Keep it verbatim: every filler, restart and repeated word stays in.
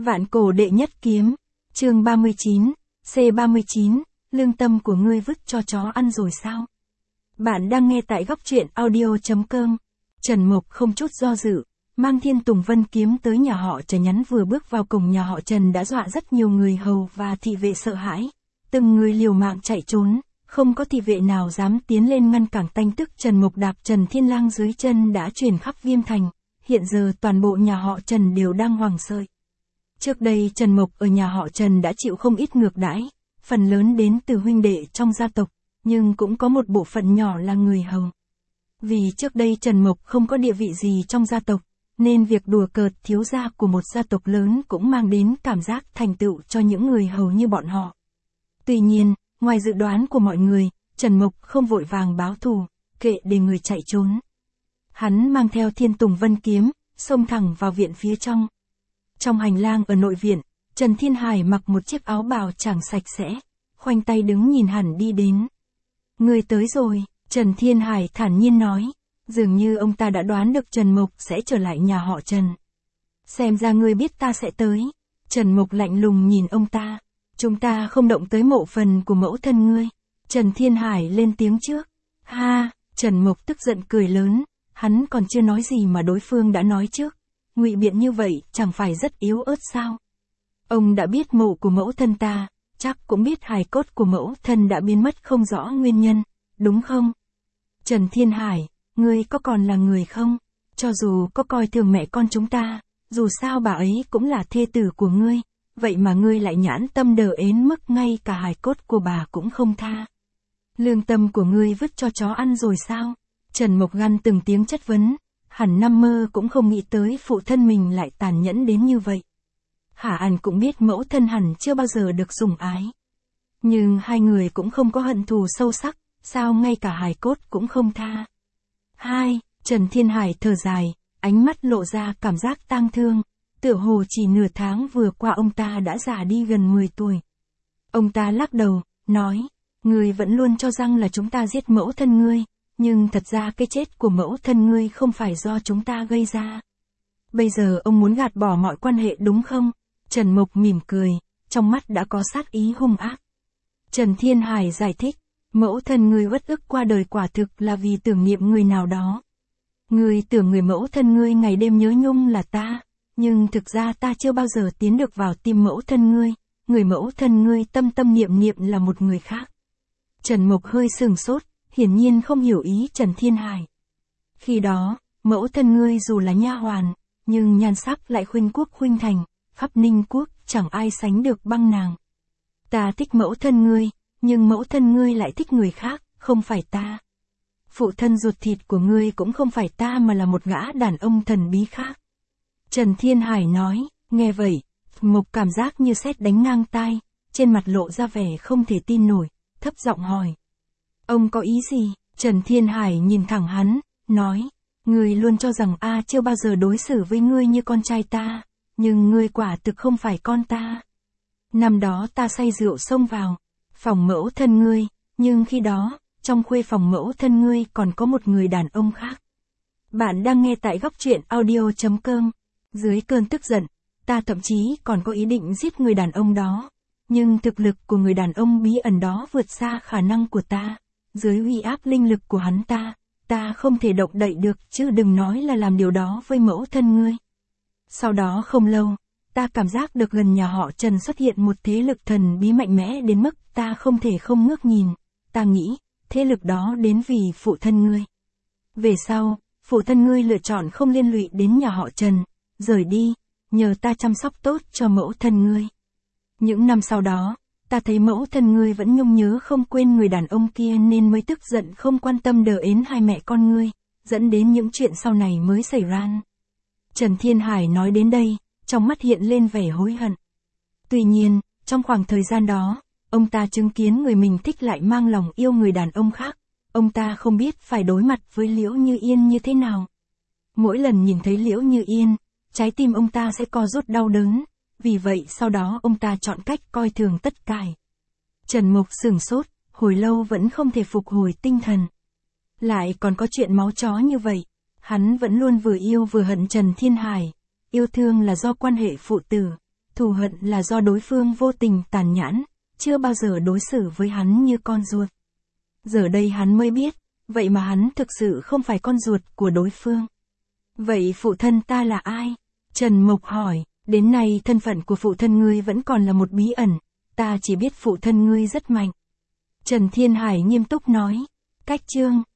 Vạn cổ đệ nhất kiếm, chương ba mươi chín, C ba mươi chín, lương tâm của ngươi vứt cho chó ăn rồi sao? Bạn đang nghe tại góc truyện audio.com. Trần Mục không chút do dự, mang Thiên Tùng Vân kiếm tới nhà họ Trần. Nhắn vừa bước vào cổng nhà họ Trần đã dọa rất nhiều người hầu và thị vệ sợ hãi. Từng người liều mạng chạy trốn, không có thị vệ nào dám tiến lên ngăn cản. Tanh tức Trần Mục đạp Trần Thiên Lang dưới chân đã truyền khắp Viêm Thành. Hiện giờ toàn bộ nhà họ Trần đều đang hoảng sợ. Trước đây Trần Mục ở nhà họ Trần đã chịu không ít ngược đãi, phần lớn đến từ huynh đệ trong gia tộc, nhưng cũng có một bộ phận nhỏ là người hầu. Vì trước đây Trần Mục không có địa vị gì trong gia tộc, nên việc đùa cợt thiếu gia của một gia tộc lớn cũng mang đến cảm giác thành tựu cho những người hầu như bọn họ. Tuy nhiên, ngoài dự đoán của mọi người, Trần Mục không vội vàng báo thù, kệ để người chạy trốn. Hắn mang theo Thiên Tùng Vân kiếm, xông thẳng vào viện phía trong. Trong hành lang ở nội viện, Trần Thiên Hải mặc một chiếc áo bào chẳng sạch sẽ, khoanh tay đứng nhìn hẳn đi đến. Người tới rồi, Trần Thiên Hải thản nhiên nói, dường như ông ta đã đoán được Trần Mục sẽ trở lại nhà họ Trần. Xem ra ngươi biết ta sẽ tới. Trần Mục lạnh lùng nhìn ông ta, chúng ta không động tới mộ phần của mẫu thân ngươi. Trần Thiên Hải lên tiếng trước. Ha, Trần Mục tức giận cười lớn, hắn còn chưa nói gì mà đối phương đã nói trước. Ngụy biện như vậy chẳng phải rất yếu ớt sao? Ông đã biết mộ của mẫu thân ta, chắc cũng biết hài cốt của mẫu thân đã biến mất không rõ nguyên nhân, đúng không? Trần Thiên Hải, ngươi có còn là người không? Cho dù có coi thường mẹ con chúng ta, dù sao bà ấy cũng là thê tử của ngươi, vậy mà ngươi lại nhãn tâm đờ ến mức ngay cả hài cốt của bà cũng không tha. Lương tâm của ngươi vứt cho chó ăn rồi sao? Trần Mục Ngăn từng tiếng chất vấn. Hẳn nằm mơ cũng không nghĩ tới phụ thân mình lại tàn nhẫn đến như vậy. Hả Ân cũng biết mẫu thân hẳn chưa bao giờ được sủng ái. Nhưng hai người cũng không có hận thù sâu sắc, sao ngay cả hài cốt cũng không tha. Hai, Trần Thiên Hải thở dài, ánh mắt lộ ra cảm giác tang thương, tựa hồ chỉ nửa tháng vừa qua ông ta đã già đi gần mười tuổi. Ông ta lắc đầu, nói, ngươi vẫn luôn cho rằng là chúng ta giết mẫu thân ngươi. Nhưng thật ra cái chết của mẫu thân ngươi không phải do chúng ta gây ra. Bây giờ ông muốn gạt bỏ mọi quan hệ đúng không? Trần Mục mỉm cười, trong mắt đã có sát ý hung ác. Trần Thiên Hải giải thích, mẫu thân ngươi uất ức qua đời quả thực là vì tưởng niệm người nào đó. Ngươi tưởng người mẫu thân ngươi ngày đêm nhớ nhung là ta, nhưng thực ra ta chưa bao giờ tiến được vào tim mẫu thân ngươi, người mẫu thân ngươi tâm tâm niệm niệm là một người khác. Trần Mục hơi sừng sốt. Hiển nhiên không hiểu ý Trần Thiên Hải. Khi đó, mẫu thân ngươi dù là nha hoàn, nhưng nhan sắc lại khuynh quốc khuynh thành, khắp Ninh Quốc chẳng ai sánh được băng nàng. Ta thích mẫu thân ngươi, nhưng mẫu thân ngươi lại thích người khác, không phải ta. Phụ thân ruột thịt của ngươi cũng không phải ta mà là một gã đàn ông thần bí khác. Trần Thiên Hải nói, nghe vậy, Mục cảm giác như sét đánh ngang tai, trên mặt lộ ra vẻ không thể tin nổi, thấp giọng hỏi. Ông có ý gì? Trần Thiên Hải nhìn thẳng hắn, nói, ngươi luôn cho rằng A chưa bao giờ đối xử với ngươi như con trai ta, nhưng ngươi quả thực không phải con ta. Năm đó ta say rượu xông vào phòng mẫu thân ngươi, nhưng khi đó, trong khuê phòng mẫu thân ngươi còn có một người đàn ông khác. Bạn đang nghe tại góc truyện audio.com. Dưới cơn tức giận, ta thậm chí còn có ý định giết người đàn ông đó, nhưng thực lực của người đàn ông bí ẩn đó vượt xa khả năng của ta. Dưới uy áp linh lực của hắn ta, ta không thể động đậy được chứ đừng nói là làm điều đó với mẫu thân ngươi. Sau đó không lâu, ta cảm giác được gần nhà họ Trần xuất hiện một thế lực thần bí mạnh mẽ đến mức ta không thể không ngước nhìn. Ta nghĩ, thế lực đó đến vì phụ thân ngươi. Về sau, phụ thân ngươi lựa chọn không liên lụy đến nhà họ Trần, rời đi, nhờ ta chăm sóc tốt cho mẫu thân ngươi. Những năm sau đó, ta thấy mẫu thân ngươi vẫn nhung nhớ không quên người đàn ông kia nên mới tức giận không quan tâm đờ ến hai mẹ con ngươi, dẫn đến những chuyện sau này mới xảy ra. Trần Thiên Hải nói đến đây, trong mắt hiện lên vẻ hối hận. Tuy nhiên, trong khoảng thời gian đó, ông ta chứng kiến người mình thích lại mang lòng yêu người đàn ông khác, ông ta không biết phải đối mặt với Liễu Như Yên như thế nào. Mỗi lần nhìn thấy Liễu Như Yên, trái tim ông ta sẽ co rút đau đớn. Vì vậy sau đó ông ta chọn cách coi thường tất cả. Trần Mục sửng sốt, hồi lâu vẫn không thể phục hồi tinh thần. Lại còn có chuyện máu chó như vậy. Hắn vẫn luôn vừa yêu vừa hận Trần Thiên Hải. Yêu thương là do quan hệ phụ tử. Thù hận là do đối phương vô tình tàn nhẫn, chưa bao giờ đối xử với hắn như con ruột. Giờ đây hắn mới biết, vậy mà hắn thực sự không phải con ruột của đối phương. Vậy phụ thân ta là ai? Trần Mộc hỏi, đến nay thân phận của phụ thân ngươi vẫn còn là một bí ẩn, ta chỉ biết phụ thân ngươi rất mạnh. Trần Thiên Hải nghiêm túc nói, cách chương